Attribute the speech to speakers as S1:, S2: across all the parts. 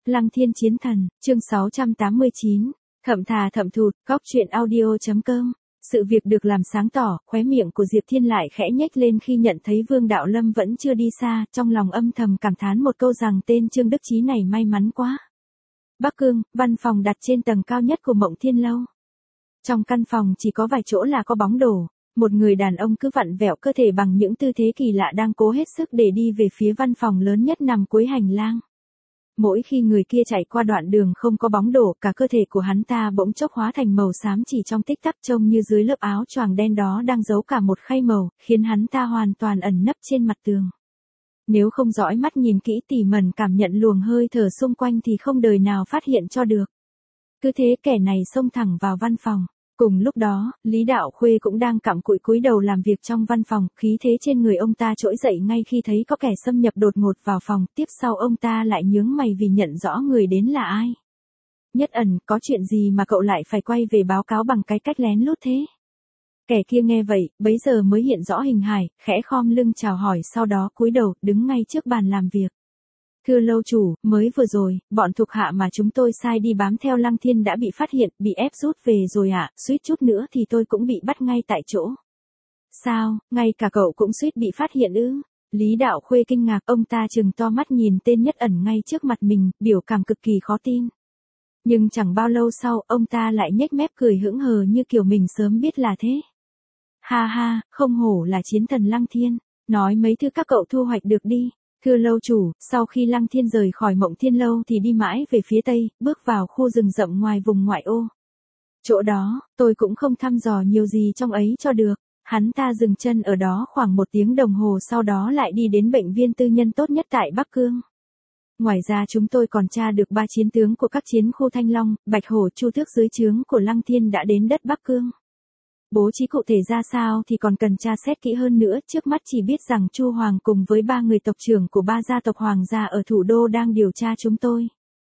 S1: Lăng Thiên Chiến Thần, chương 689, Thậm Thà Thậm Thụt, góc truyện audio.com. Sự việc được làm sáng tỏ, khóe miệng của Diệp Thiên lại khẽ nhếch lên khi nhận thấy Vương Đạo Lâm vẫn chưa đi xa, trong lòng âm thầm cảm thán một câu rằng tên Trương Đức Chí này may mắn quá. Bắc Cương, văn phòng đặt trên tầng cao nhất của Mộng Thiên Lâu. Trong căn phòng chỉ có vài chỗ là có bóng đổ, một người đàn ông cứ vặn vẹo cơ thể bằng những tư thế kỳ lạ đang cố hết sức để đi về phía văn phòng lớn nhất nằm cuối hành lang. Mỗi khi người kia chạy qua đoạn đường không có bóng đổ, cả cơ thể của hắn ta bỗng chốc hóa thành màu xám chỉ trong tích tắc, trông như dưới lớp áo choàng đen đó đang giấu cả một khay màu, khiến hắn ta hoàn toàn ẩn nấp trên mặt tường. Nếu không dõi mắt nhìn kỹ tỉ mẩn cảm nhận luồng hơi thở xung quanh thì không đời nào phát hiện cho được. Cứ thế kẻ này xông thẳng vào văn phòng. Cùng lúc đó, Lý Đạo Khuê cũng đang cặm cụi cúi đầu làm việc trong văn phòng, khí thế trên người ông ta trỗi dậy ngay khi thấy có kẻ xâm nhập đột ngột vào phòng, tiếp sau ông ta lại nhướng mày vì nhận rõ người đến là ai. Nhất Ẩn, có chuyện gì mà cậu lại phải quay về báo cáo bằng cái cách lén lút thế? Kẻ kia nghe vậy, bấy giờ mới hiện rõ hình hài, khẽ khom lưng chào hỏi, sau đó cúi đầu, đứng ngay trước bàn làm việc. Thưa lâu chủ, mới vừa rồi, bọn thuộc hạ mà chúng tôi sai đi bám theo Lăng Thiên đã bị phát hiện, bị ép rút về rồi ạ, suýt chút nữa thì tôi cũng bị bắt ngay tại chỗ. Sao, ngay cả cậu cũng suýt bị phát hiện ư? Lý Đạo Khuê kinh ngạc, ông ta trừng to mắt nhìn tên Nhất Ẩn ngay trước mặt mình, biểu cảm cực kỳ khó tin. Nhưng chẳng bao lâu sau, ông ta lại nhếch mép cười hững hờ như kiểu mình sớm biết là thế. Ha ha, không hổ là chiến thần Lăng Thiên, nói mấy thứ các cậu thu hoạch được đi. Thưa lâu chủ, sau khi Lăng Thiên rời khỏi Mộng Thiên Lâu thì đi mãi về phía tây, bước vào khu rừng rậm ngoài vùng ngoại ô. Chỗ đó, tôi cũng không thăm dò nhiều gì trong ấy cho được. Hắn ta dừng chân ở đó khoảng 1 tiếng đồng hồ, sau đó lại đi đến bệnh viện tư nhân tốt nhất tại Bắc Cương. Ngoài ra chúng tôi còn tra được 3 chiến tướng của các chiến khu Thanh Long, Bạch Hổ, Chu Tước dưới trướng của Lăng Thiên đã đến đất Bắc Cương. Bố trí cụ thể ra sao thì còn cần tra xét kỹ hơn nữa, trước mắt chỉ biết rằng Chu Hoàng cùng với 3 người tộc trưởng của 3 gia tộc hoàng gia ở thủ đô đang điều tra chúng tôi.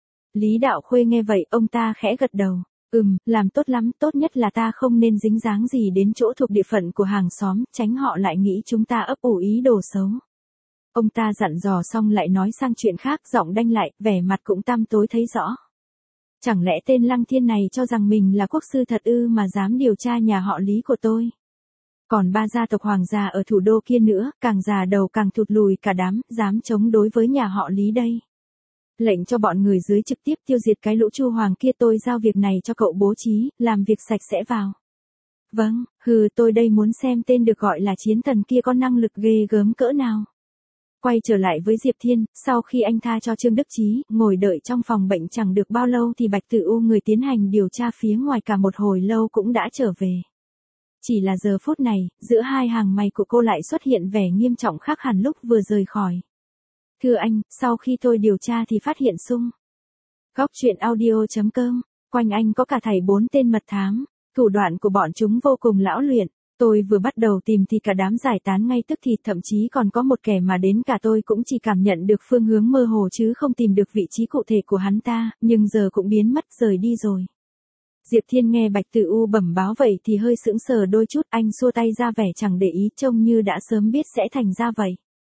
S1: Lý Đạo Khuê nghe vậy, ông ta khẽ gật đầu. Làm tốt lắm, tốt nhất là ta không nên dính dáng gì đến chỗ thuộc địa phận của hàng xóm, tránh họ lại nghĩ chúng ta ấp ủ ý đồ xấu. Ông ta dặn dò xong lại nói sang chuyện khác, giọng đanh lại, vẻ mặt cũng tăm tối thấy rõ. Chẳng lẽ tên Lăng Thiên này cho rằng mình là quốc sư thật ư mà dám điều tra nhà họ Lý của tôi? Còn 3 gia tộc hoàng gia ở thủ đô kia nữa, càng già đầu càng thụt lùi cả đám, dám chống đối với nhà họ Lý đây. Lệnh cho bọn người dưới trực tiếp tiêu diệt cái lũ Chu Hoàng kia, tôi giao việc này cho cậu bố trí, làm việc sạch sẽ vào. Vâng, tôi đây muốn xem tên được gọi là chiến thần kia có năng lực ghê gớm cỡ nào. Quay trở lại với Diệp Thiên, sau khi anh tha cho Trương Đức Chí, ngồi đợi trong phòng bệnh chẳng được bao lâu thì Bạch Tử U, người tiến hành điều tra phía ngoài cả một hồi lâu, cũng đã trở về. Chỉ là giờ phút này, giữa hai hàng mày của cô lại xuất hiện vẻ nghiêm trọng khác hẳn lúc vừa rời khỏi. Thưa anh, sau khi tôi điều tra thì phát hiện Sung. Góc truyện audio.com, quanh anh có cả thảy 4 tên mật thám, thủ đoạn của bọn chúng vô cùng lão luyện. Tôi vừa bắt đầu tìm thì cả đám giải tán ngay tức thì, thậm chí còn có một kẻ mà đến cả tôi cũng chỉ cảm nhận được phương hướng mơ hồ chứ không tìm được vị trí cụ thể của hắn ta, nhưng giờ cũng biến mất rời đi rồi. Diệp Thiên nghe Bạch Tử U bẩm báo vậy thì hơi sững sờ đôi chút, anh xua tay ra vẻ chẳng để ý, trông như đã sớm biết sẽ thành ra vậy.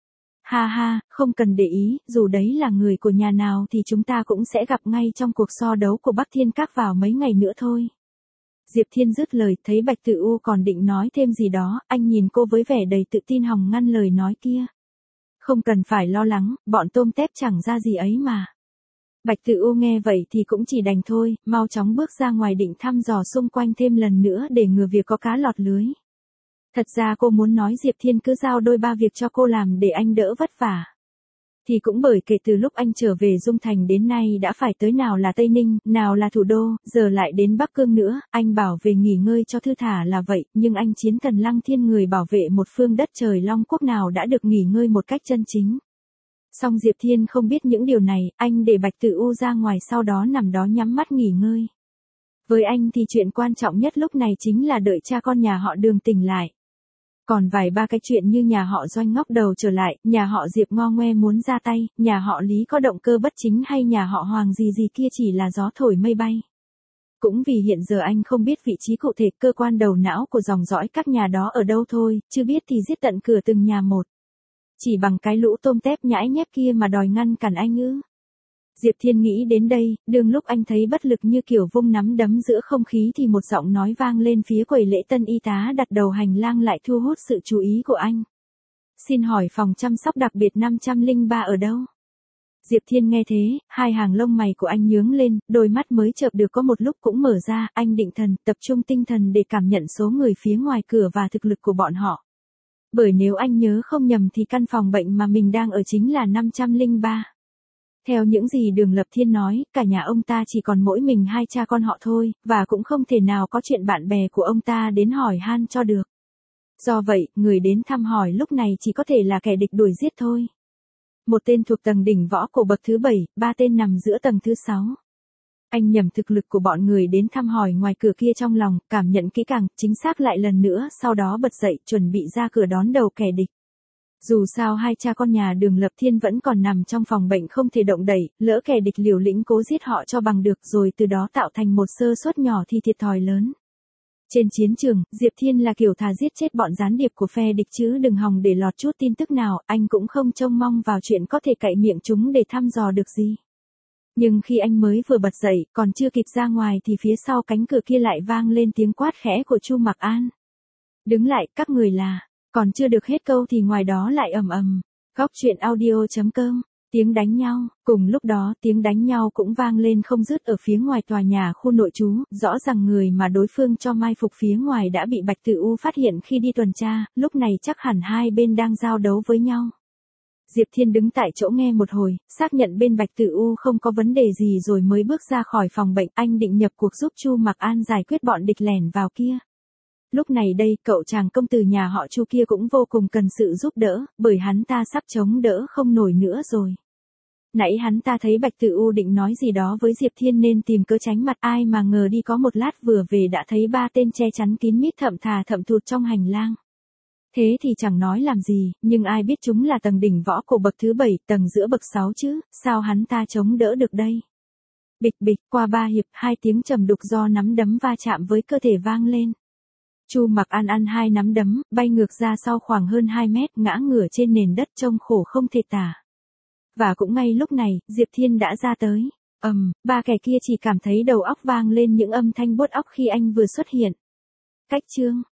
S1: Ha ha, không cần để ý, dù đấy là người của nhà nào thì chúng ta cũng sẽ gặp ngay trong cuộc so đấu của Bắc Thiên Các vào mấy ngày nữa thôi. Diệp Thiên dứt lời, thấy Bạch Tử U còn định nói thêm gì đó, anh nhìn cô với vẻ đầy tự tin hòng ngăn lời nói kia. Không cần phải lo lắng, bọn tôm tép chẳng ra gì ấy mà. Bạch Tử U nghe vậy thì cũng chỉ đành thôi, mau chóng bước ra ngoài định thăm dò xung quanh thêm lần nữa để ngừa việc có cá lọt lưới. Thật ra cô muốn nói Diệp Thiên cứ giao đôi ba việc cho cô làm để anh đỡ vất vả. Thì cũng bởi kể từ lúc anh trở về Dung Thành đến nay đã phải tới nào là Tây Ninh, nào là thủ đô, giờ lại đến Bắc Cương nữa, anh bảo về nghỉ ngơi cho thư thả là vậy, nhưng anh chiến thần Lăng Thiên, người bảo vệ một phương đất trời Long Quốc nào đã được nghỉ ngơi một cách chân chính. Song Diệp Thiên không biết những điều này, anh để Bạch Tử U ra ngoài sau đó nằm đó nhắm mắt nghỉ ngơi. Với anh thì chuyện quan trọng nhất lúc này chính là đợi cha con nhà họ Đường tỉnh lại. Còn vài ba cái chuyện như nhà họ Doanh ngóc đầu trở lại, nhà họ Diệp ngo ngoe muốn ra tay, nhà họ Lý có động cơ bất chính hay nhà họ Hoàng gì gì kia chỉ là gió thổi mây bay. Cũng vì hiện giờ anh không biết vị trí cụ thể cơ quan đầu não của dòng dõi các nhà đó ở đâu thôi, chưa biết thì giết tận cửa từng nhà một. Chỉ bằng cái lũ tôm tép nhãi nhép kia mà đòi ngăn cản anh ư? Diệp Thiên nghĩ đến đây, đương lúc anh thấy bất lực như kiểu vung nắm đấm giữa không khí thì một giọng nói vang lên phía quầy lễ tân y tá đặt đầu hành lang lại thu hút sự chú ý của anh. Xin hỏi phòng chăm sóc đặc biệt 503 ở đâu? Diệp Thiên nghe thế, hai hàng lông mày của anh nhướng lên, đôi mắt mới chợp được có một lúc cũng mở ra, anh định thần, tập trung tinh thần để cảm nhận số người phía ngoài cửa và thực lực của bọn họ. Bởi nếu anh nhớ không nhầm thì căn phòng bệnh mà mình đang ở chính là 503. Theo những gì Đường Lập Thiên nói, cả nhà ông ta chỉ còn mỗi mình hai cha con họ thôi, và cũng không thể nào có chuyện bạn bè của ông ta đến hỏi han cho được. Do vậy, người đến thăm hỏi lúc này chỉ có thể là kẻ địch đuổi giết thôi. Một tên thuộc tầng đỉnh võ cổ bậc thứ 7, ba tên nằm giữa tầng thứ 6. Anh nhầm thực lực của bọn người đến thăm hỏi ngoài cửa kia trong lòng, cảm nhận kỹ càng, chính xác lại lần nữa, sau đó bật dậy, chuẩn bị ra cửa đón đầu kẻ địch. Dù sao hai cha con nhà Đường Lập Thiên vẫn còn nằm trong phòng bệnh không thể động đậy, lỡ kẻ địch liều lĩnh cố giết họ cho bằng được rồi từ đó tạo thành một sơ suất nhỏ thì thiệt thòi lớn. Trên chiến trường, Diệp Thiên là kiểu thà giết chết bọn gián điệp của phe địch chứ đừng hòng để lọt chút tin tức nào, anh cũng không trông mong vào chuyện có thể cậy miệng chúng để thăm dò được gì. Nhưng khi anh mới vừa bật dậy, còn chưa kịp ra ngoài thì phía sau cánh cửa kia lại vang lên tiếng quát khẽ của Chu Mặc An. Đứng lại, các người là, còn chưa được hết câu thì ngoài đó lại ầm ầm. Góc truyện audio.com, tiếng đánh nhau, cùng lúc đó tiếng đánh nhau cũng vang lên không dứt ở phía ngoài tòa nhà khu nội trú, rõ ràng người mà đối phương cho mai phục phía ngoài đã bị Bạch Tử U phát hiện khi đi tuần tra, lúc này chắc hẳn hai bên đang giao đấu với nhau. Diệp Thiên đứng tại chỗ nghe một hồi, xác nhận bên Bạch Tử U không có vấn đề gì rồi mới bước ra khỏi phòng bệnh, anh định nhập cuộc giúp Chu Mặc An giải quyết bọn địch lẻn vào kia. Lúc này đây, cậu chàng công tử nhà họ Chu kia cũng vô cùng cần sự giúp đỡ, bởi hắn ta sắp chống đỡ không nổi nữa rồi. Nãy hắn ta thấy Bạch Tử U định nói gì đó với Diệp Thiên nên tìm cớ tránh mặt, ai mà ngờ đi có một lát vừa về đã thấy ba tên che chắn kín mít thậm thụt trong hành lang. Thế thì chẳng nói làm gì, nhưng ai biết chúng là tầng đỉnh võ cổ bậc thứ 7, tầng giữa bậc 6 chứ, sao hắn ta chống đỡ được đây? Bịch bịch, qua 3 hiệp, 2 tiếng trầm đục do nắm đấm va chạm với cơ thể vang lên. Chu Mặc An ăn 2 nắm đấm, bay ngược ra sau khoảng hơn 2 mét, ngã ngửa trên nền đất trông khổ không thể tả. Và cũng ngay lúc này, Diệp Thiên đã ra tới. Ba kẻ kia chỉ cảm thấy đầu óc vang lên những âm thanh buốt óc khi anh vừa xuất hiện. Cách chương